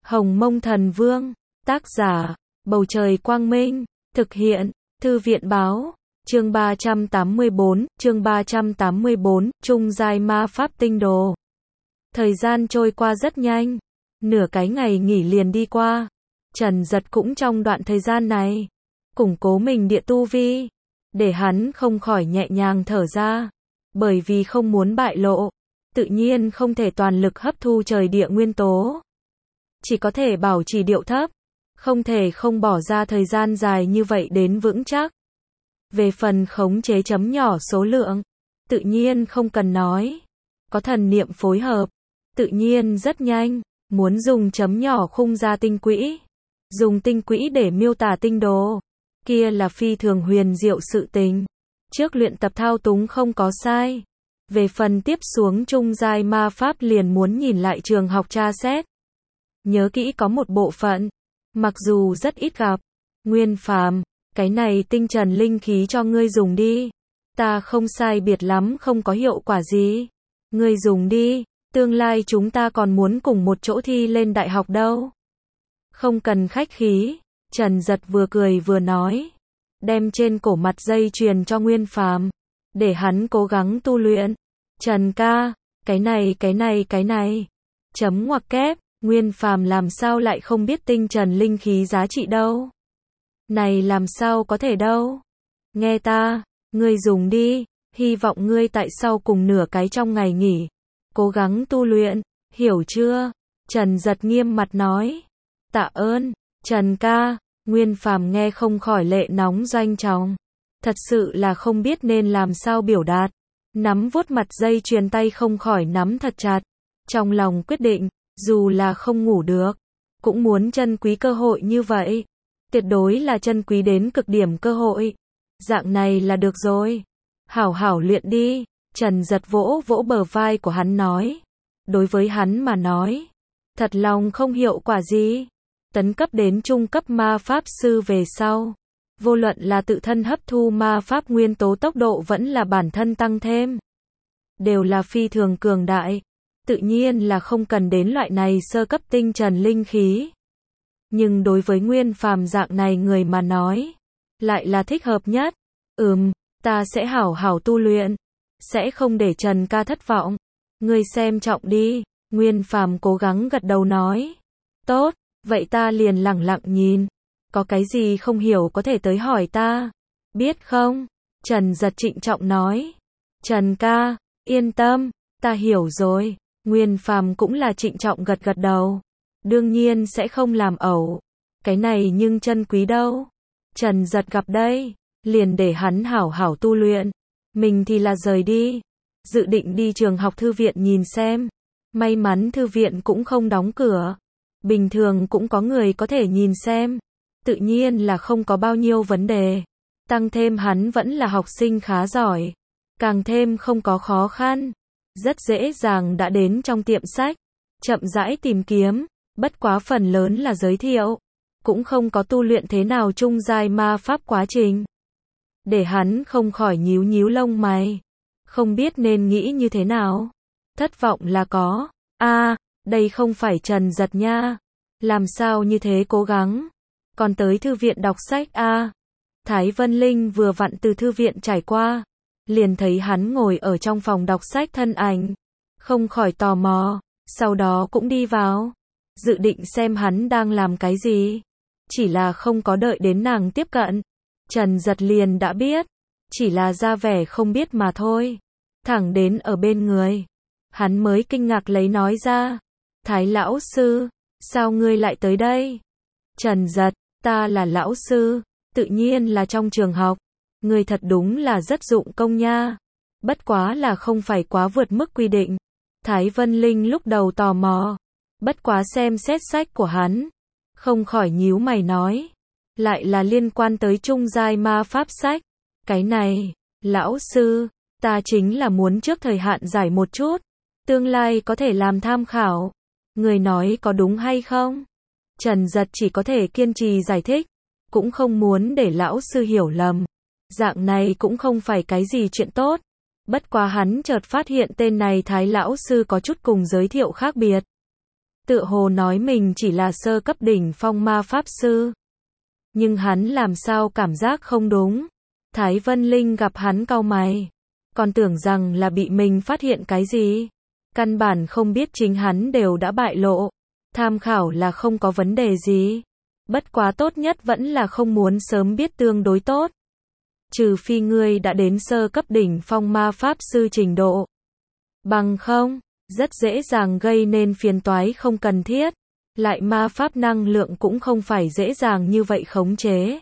Hồng Mông Thần Vương, tác giả, Bầu Trời Quang Minh, thực hiện, Thư viện Báo, chương 384, Trung Giai Ma Pháp Tinh Đồ. Thời gian trôi qua rất nhanh, nửa cái ngày nghỉ liền đi qua, Trần Dật cũng trong đoạn thời gian này, củng cố mình địa tu vi, để hắn không khỏi nhẹ nhàng thở ra, bởi vì không muốn bại lộ, tự nhiên không thể toàn lực hấp thu trời địa nguyên tố. Chỉ có thể bảo trì điệu thấp, không thể không bỏ ra thời gian dài như vậy đến vững chắc. Về phần khống chế chấm nhỏ số lượng, tự nhiên không cần nói. Có thần niệm phối hợp, tự nhiên rất nhanh, muốn dùng chấm nhỏ khung ra tinh quỹ. Dùng tinh quỹ để miêu tả tinh đồ, kia là phi thường huyền diệu sự tình. Trước luyện tập thao túng không có sai. Về phần tiếp xuống trung giai ma pháp liền muốn nhìn lại trường học tra xét. Nhớ kỹ có một bộ phận, mặc dù rất ít gặp, Nguyên Phàm, cái này tinh trần linh khí cho ngươi dùng đi. Ta không sai biệt lắm không có hiệu quả gì. Ngươi dùng đi, tương lai chúng ta còn muốn cùng một chỗ thi lên đại học đâu. Không cần khách khí, Trần Dật vừa cười vừa nói. Đem trên cổ mặt dây chuyền cho Nguyên Phàm, để hắn cố gắng tu luyện. Trần ca, cái này. Chấm ngoặc kép, Nguyên Phàm làm sao lại không biết tinh trần linh khí giá trị đâu. Này làm sao có thể đâu. Nghe ta, ngươi dùng đi, hy vọng ngươi tại sau cùng nửa cái trong ngày nghỉ. Cố gắng tu luyện, hiểu chưa? Trần Dật nghiêm mặt nói. Tạ ơn, Trần ca, Nguyên Phàm nghe không khỏi lệ nóng doanh trọng. Thật sự là không biết nên làm sao biểu đạt. Nắm vuốt mặt dây chuyền tay không khỏi nắm thật chặt. Trong lòng quyết định, dù là không ngủ được, cũng muốn trân quý cơ hội như vậy. Tuyệt đối là trân quý đến cực điểm cơ hội. Dạng này là được rồi. Hảo hảo luyện đi. Trần Dật vỗ vỗ bờ vai của hắn nói. Đối với hắn mà nói, thật lòng không hiệu quả gì. Tấn cấp đến trung cấp ma pháp sư về sau, vô luận là tự thân hấp thu ma pháp nguyên tố tốc độ vẫn là bản thân tăng thêm, đều là phi thường cường đại. Tự nhiên là không cần đến loại này sơ cấp tinh trần linh khí. Nhưng đối với Nguyên Phàm dạng này người mà nói, lại là thích hợp nhất. Ta sẽ hảo hảo tu luyện, sẽ không để Trần ca thất vọng. Ngươi xem trọng đi, Nguyên Phàm cố gắng gật đầu nói. Tốt, vậy ta liền lẳng lặng nhìn. Có cái gì không hiểu có thể tới hỏi ta. Biết không? Trần Dật trịnh trọng nói. Trần ca, yên tâm, ta hiểu rồi. Nguyên Phàm cũng là trịnh trọng gật gật đầu. Đương nhiên sẽ không làm ẩu. Cái này nhưng chân quý đâu. Trần Dật gặp đây, liền để hắn hảo hảo tu luyện. Mình thì là rời đi. Dự định đi trường học thư viện nhìn xem. May mắn thư viện cũng không đóng cửa. Bình thường cũng có người có thể nhìn xem. Tự nhiên là không có bao nhiêu vấn đề. Tăng thêm hắn vẫn là học sinh khá giỏi. Càng thêm không có khó khăn. Rất dễ dàng đã đến trong tiệm sách. Chậm rãi tìm kiếm. Bất quá phần lớn là giới thiệu. Cũng không có tu luyện thế nào trung giai ma pháp quá trình. Để hắn không khỏi nhíu nhíu lông mày. Không biết nên nghĩ như thế nào. Thất vọng là có. Đây không phải Trần Dật nha. Làm sao như thế cố gắng. Còn tới thư viện đọc sách Thái Vân Linh vừa vặn từ thư viện trải qua. Liền thấy hắn ngồi ở trong phòng đọc sách thân ảnh. Không khỏi tò mò. Sau đó cũng đi vào. Dự định xem hắn đang làm cái gì. Chỉ là không có đợi đến nàng tiếp cận. Trần Dật liền đã biết. Chỉ là ra vẻ không biết mà thôi. Thẳng đến ở bên người. Hắn mới kinh ngạc lấy nói ra. Thái lão sư, sao ngươi lại tới đây? Trần Dật, ta là lão sư, tự nhiên là trong trường học. Ngươi thật đúng là rất dụng công nha. Bất quá là không phải quá vượt mức quy định. Thái Vân Linh lúc đầu tò mò. Bất quá xem xét sách của hắn. Không khỏi nhíu mày nói. Lại là liên quan tới trung giai ma pháp sách. Cái này, lão sư, ta chính là muốn trước thời hạn giải một chút. Tương lai có thể làm tham khảo. Người nói có đúng hay không? Trần Dật chỉ có thể kiên trì giải thích. Cũng không muốn để lão sư hiểu lầm. Dạng này cũng không phải cái gì chuyện tốt. Bất quá hắn chợt phát hiện tên này Thái lão sư có chút cùng giới thiệu khác biệt. tựa hồ nói mình chỉ là sơ cấp đỉnh phong ma pháp sư. Nhưng hắn làm sao cảm giác không đúng. Thái Vân Linh gặp hắn cau mày, còn tưởng rằng là bị mình phát hiện cái gì. Căn bản không biết chính hắn đều đã bại lộ. Tham khảo là không có vấn đề gì. Bất quá tốt nhất vẫn là không muốn sớm biết tương đối tốt. Trừ phi ngươi đã đến sơ cấp đỉnh phong ma pháp sư trình độ. Bằng không, rất dễ dàng gây nên phiền toái không cần thiết. Lại ma pháp năng lượng cũng không phải dễ dàng như vậy khống chế.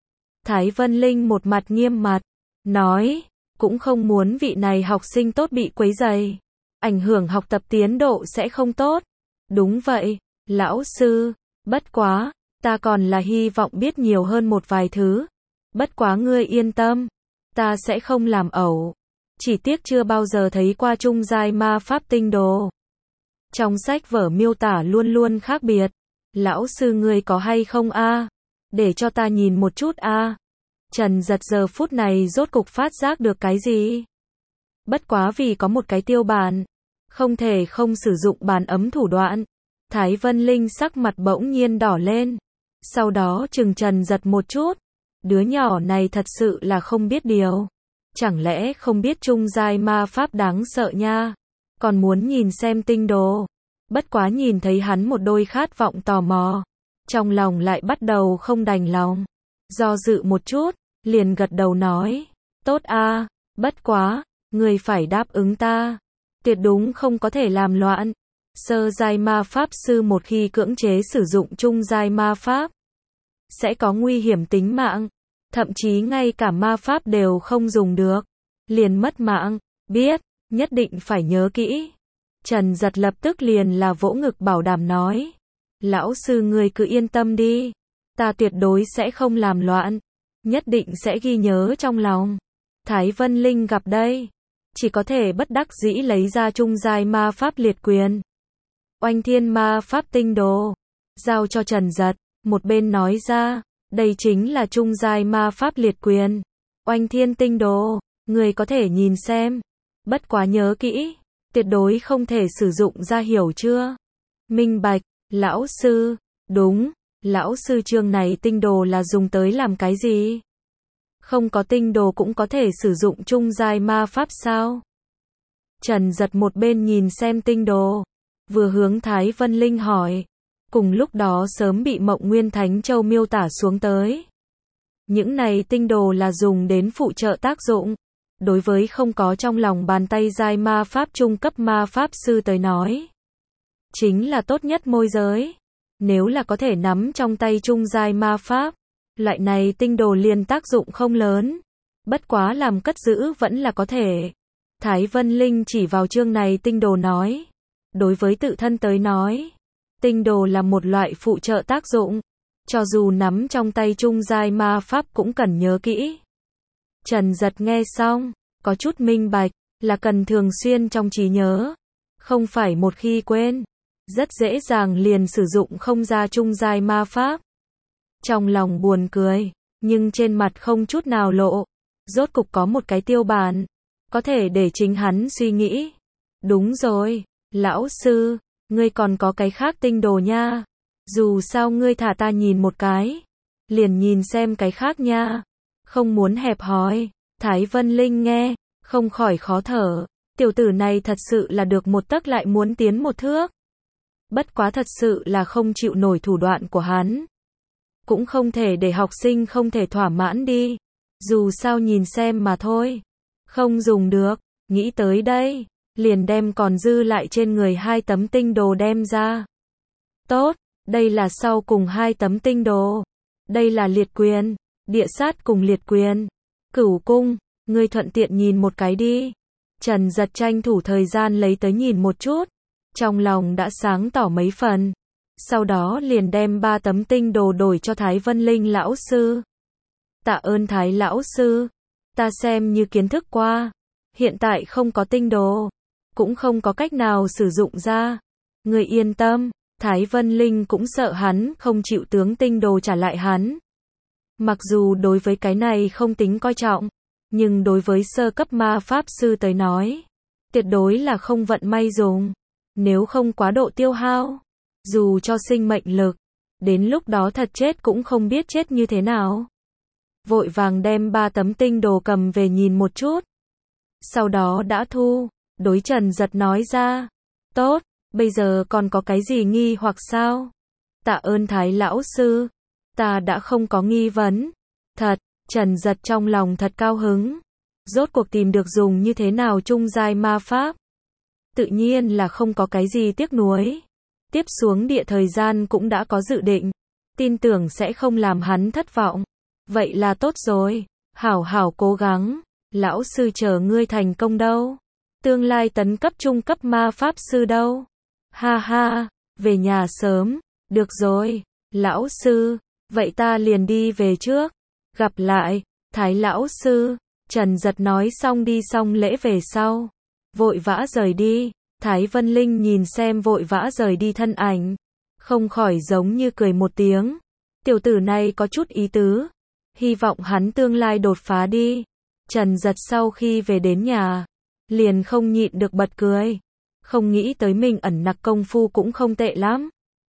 Thái Vân Linh một mặt nghiêm mặt, nói, cũng không muốn vị này học sinh tốt bị quấy rầy. Ảnh hưởng học tập tiến độ sẽ không tốt. Đúng vậy, lão sư, bất quá, ta còn là hy vọng biết nhiều hơn một vài thứ. Bất quá ngươi yên tâm, ta sẽ không làm ẩu. Chỉ tiếc chưa bao giờ thấy qua trung giai ma pháp tinh đồ. Trong sách vở miêu tả luôn luôn khác biệt. Lão sư ngươi có hay không a? Để cho ta nhìn một chút a. Trần Giật giờ phút này rốt cục phát giác được cái gì? Bất quá vì có một cái tiêu bản, không thể không sử dụng bàn ấm thủ đoạn. Thái Vân Linh sắc mặt bỗng nhiên đỏ lên. Sau đó chừng Trần Giật một chút. Đứa nhỏ này thật sự là không biết điều. Chẳng lẽ không biết trung giai ma pháp đáng sợ nha. Còn muốn nhìn xem tinh đồ. Bất quá nhìn thấy hắn một đôi khát vọng tò mò. Trong lòng lại bắt đầu không đành lòng. Do dự một chút, liền gật đầu nói. Tốt a, bất quá, người phải đáp ứng ta. Tuyệt đúng không có thể làm loạn. Sơ giai ma pháp sư một khi cưỡng chế sử dụng trung giai ma pháp, sẽ có nguy hiểm tính mạng. Thậm chí ngay cả ma pháp đều không dùng được. Liền mất mạng. Biết, nhất định phải nhớ kỹ. Trần Giật lập tức liền là vỗ ngực bảo đảm nói. Lão sư người cứ yên tâm đi. Ta tuyệt đối sẽ không làm loạn. Nhất định sẽ ghi nhớ trong lòng. Thái Vân Linh gặp đây. Chỉ có thể bất đắc dĩ lấy ra trung giai ma pháp liệt quyền. Oanh thiên ma pháp tinh đồ. Giao cho Trần Giật. Một bên nói ra. Đây chính là trung giai ma pháp liệt quyền. Oanh thiên tinh đồ. Người có thể nhìn xem. Bất quá nhớ kỹ. Tuyệt đối không thể sử dụng ra, hiểu chưa? Minh bạch, lão sư. Đúng, lão sư chương này tinh đồ là dùng tới làm cái gì? Không có tinh đồ cũng có thể sử dụng trung giai ma pháp sao? Trần Giật một bên nhìn xem tinh đồ, vừa hướng Thái Vân Linh hỏi. Cùng lúc đó sớm bị Mộng Nguyên Thánh Châu miêu tả xuống tới. Những này tinh đồ là dùng đến phụ trợ tác dụng. Đối với không có trong lòng bàn tay giai ma pháp trung cấp ma pháp sư tới nói, chính là tốt nhất môi giới. Nếu là có thể nắm trong tay trung giai ma pháp, loại này tinh đồ liền tác dụng không lớn. Bất quá làm cất giữ vẫn là có thể. Thái Vân Linh chỉ vào chương này tinh đồ nói. Đối với tự thân tới nói, tinh đồ là một loại phụ trợ tác dụng. Cho dù nắm trong tay trung giai ma pháp cũng cần nhớ kỹ. Trần Giật nghe xong, có chút minh bạch, là cần thường xuyên trong trí nhớ. Không phải một khi quên, rất dễ dàng liền sử dụng không ra trung giai ma pháp. Trong lòng buồn cười, nhưng trên mặt không chút nào lộ. Rốt cục có một cái tiêu bản, có thể để chính hắn suy nghĩ. Đúng rồi, lão sư, ngươi còn có cái khác tinh đồ nha. Dù sao ngươi thả ta nhìn một cái, liền nhìn xem cái khác nha. Không muốn hẹp hòi. Thái Vân Linh nghe, không khỏi khó thở. Tiểu tử này thật sự là được một tấc lại muốn tiến một thước. Bất quá thật sự là không chịu nổi thủ đoạn của hắn. Cũng không thể để học sinh không thể thỏa mãn đi. Dù sao nhìn xem mà thôi. Không dùng được, nghĩ tới đây, liền đem còn dư lại trên người 2 tấm tinh đồ đem ra. Tốt, đây là sau cùng 2 tấm tinh đồ. Đây là liệt quyền, địa sát cùng liệt quyền. Cửu cung, ngươi thuận tiện nhìn một cái đi. Trần Giật tranh thủ thời gian lấy tới nhìn một chút. Trong lòng đã sáng tỏ mấy phần. Sau đó liền đem 3 tấm tinh đồ đổi cho Thái Vân Linh lão sư. Tạ ơn Thái lão sư. Ta xem như kiến thức qua. Hiện tại không có tinh đồ. Cũng không có cách nào sử dụng ra. Ngươi yên tâm. Thái Vân Linh cũng sợ hắn không chịu tướng tinh đồ trả lại hắn. Mặc dù đối với cái này không tính coi trọng, nhưng đối với sơ cấp ma pháp sư tới nói, tuyệt đối là không vận may dùng. Nếu không quá độ tiêu hao, Dù cho sinh mệnh lực, đến lúc đó thật chết cũng không biết chết như thế nào. Vội vàng đem 3 tấm tinh đồ cầm về nhìn một chút. Sau đó đã thu, đối Trần Giật nói ra. Tốt, bây giờ còn có cái gì nghi hoặc sao? Tạ ơn Thái lão sư, ta đã không có nghi vấn. Thật, Trần Giật trong lòng thật cao hứng. Rốt cuộc tìm được dùng như thế nào trung giai ma pháp. Tự nhiên là không có cái gì tiếc nuối. Tiếp xuống địa thời gian cũng đã có dự định. Tin tưởng sẽ không làm hắn thất vọng. Vậy là tốt rồi. Hảo hảo cố gắng. Lão sư chờ ngươi thành công đâu. Tương lai tấn cấp trung cấp ma pháp sư đâu. Ha ha, về nhà sớm. Được rồi, lão sư. Vậy ta liền đi về trước. Gặp lại, Thái lão sư. Trần Giật nói xong đi xong lễ về sau. Vội vã rời đi. Thái Vân Linh nhìn xem vội vã rời đi thân ảnh. Không khỏi giống như cười một tiếng. Tiểu tử này có chút ý tứ. Hy vọng hắn tương lai đột phá đi. Trần Giật sau khi về đến nhà, liền không nhịn được bật cười. Không nghĩ tới mình ẩn nặc công phu cũng không tệ lắm.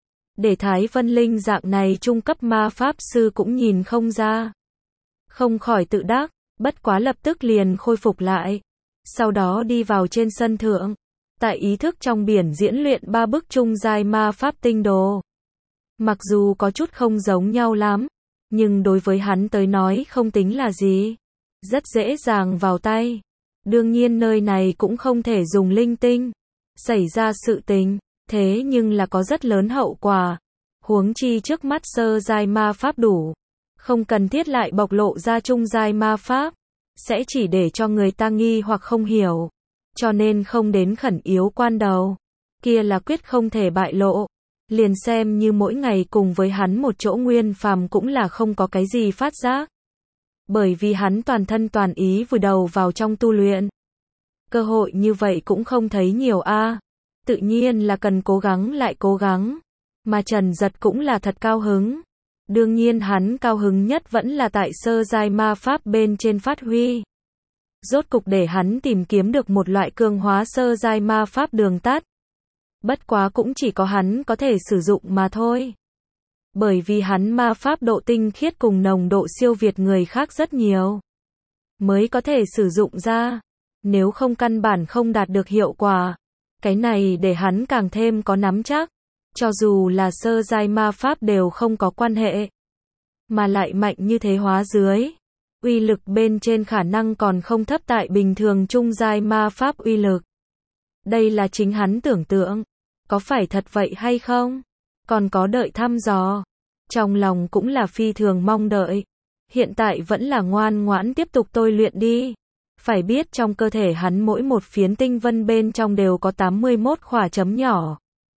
Để Thái Vân Linh dạng này trung cấp ma pháp sư cũng nhìn không ra. Không khỏi tự đắc, bất quá lập tức liền khôi phục lại. Sau đó đi vào trên sân thượng. Tại ý thức trong biển diễn luyện 3 bức trung giai ma pháp tinh đồ. Mặc dù có chút không giống nhau lắm, nhưng đối với hắn tới nói không tính là gì. Rất dễ dàng vào tay. Đương nhiên nơi này cũng không thể dùng linh tinh. Xảy ra sự tình, thế nhưng là có rất lớn hậu quả. Huống chi trước mắt sơ giai ma pháp đủ. Không cần thiết lại bộc lộ ra trung giai ma pháp. Sẽ chỉ để cho người ta nghi hoặc không hiểu. Cho nên không đến khẩn yếu quan đầu. Kia là quyết không thể bại lộ. Liền xem như mỗi ngày cùng với hắn một chỗ Nguyên Phàm cũng là không có cái gì phát giác. Bởi vì hắn toàn thân toàn ý vùi đầu vào trong tu luyện. Cơ hội như vậy cũng không thấy nhiều a. Tự nhiên là cần cố gắng lại cố gắng. Mà Trần Giật cũng là thật cao hứng. Đương nhiên hắn cao hứng nhất vẫn là tại sơ giai ma pháp bên trên phát huy. Rốt cục để hắn tìm kiếm được một loại cường hóa sơ giai ma pháp đường tắt. Bất quá cũng chỉ có hắn có thể sử dụng mà thôi. Bởi vì hắn ma pháp độ tinh khiết cùng nồng độ siêu việt người khác rất nhiều. Mới có thể sử dụng ra. Nếu không căn bản không đạt được hiệu quả. Cái này để hắn càng thêm có nắm chắc. Cho dù là sơ giai ma pháp đều không có quan hệ. Mà lại mạnh như thế hóa dưới. Uy lực bên trên khả năng còn không thấp tại bình thường trung giai ma pháp uy lực. Đây là chính hắn tưởng tượng. Có phải thật vậy hay không? Còn có đợi thăm dò. Trong lòng cũng là phi thường mong đợi. Hiện tại vẫn là ngoan ngoãn tiếp tục tôi luyện đi. Phải biết trong cơ thể hắn mỗi một phiến tinh vân bên trong đều có 81 khỏa chấm nhỏ.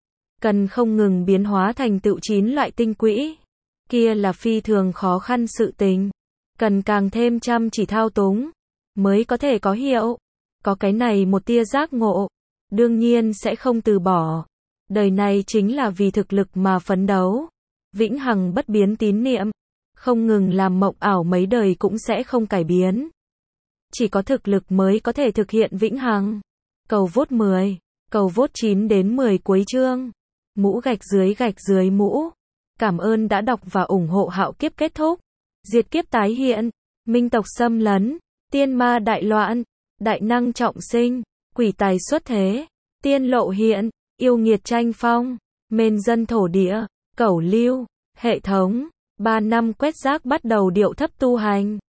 Cần không ngừng biến hóa thành tựu 9 loại tinh quỹ. Kia là phi thường khó khăn sự tình. Cần càng thêm chăm chỉ thao túng. Mới có thể có hiệu. Có cái này một tia giác ngộ. Đương nhiên sẽ không từ bỏ. Đời này chính là vì thực lực mà phấn đấu. Vĩnh hằng bất biến tín niệm. Không ngừng làm mộng ảo mấy đời cũng sẽ không cải biến. Chỉ có thực lực mới có thể thực hiện vĩnh hằng. Cầu vote 10. Cầu vote 9 đến 10 cuối chương. Mũ gạch dưới mũ. Cảm ơn đã đọc và ủng hộ Hạo Kiếp kết thúc. Diệt kiếp tái hiện. Minh tộc xâm lấn. Tiên ma đại loạn. Đại năng trọng sinh. Quỷ tài xuất thế. Tiên lộ hiện. Yêu nghiệt tranh phong. Mên dân thổ địa. Cẩu lưu. Hệ thống. 3 năm quét rác bắt đầu điệu thấp tu hành.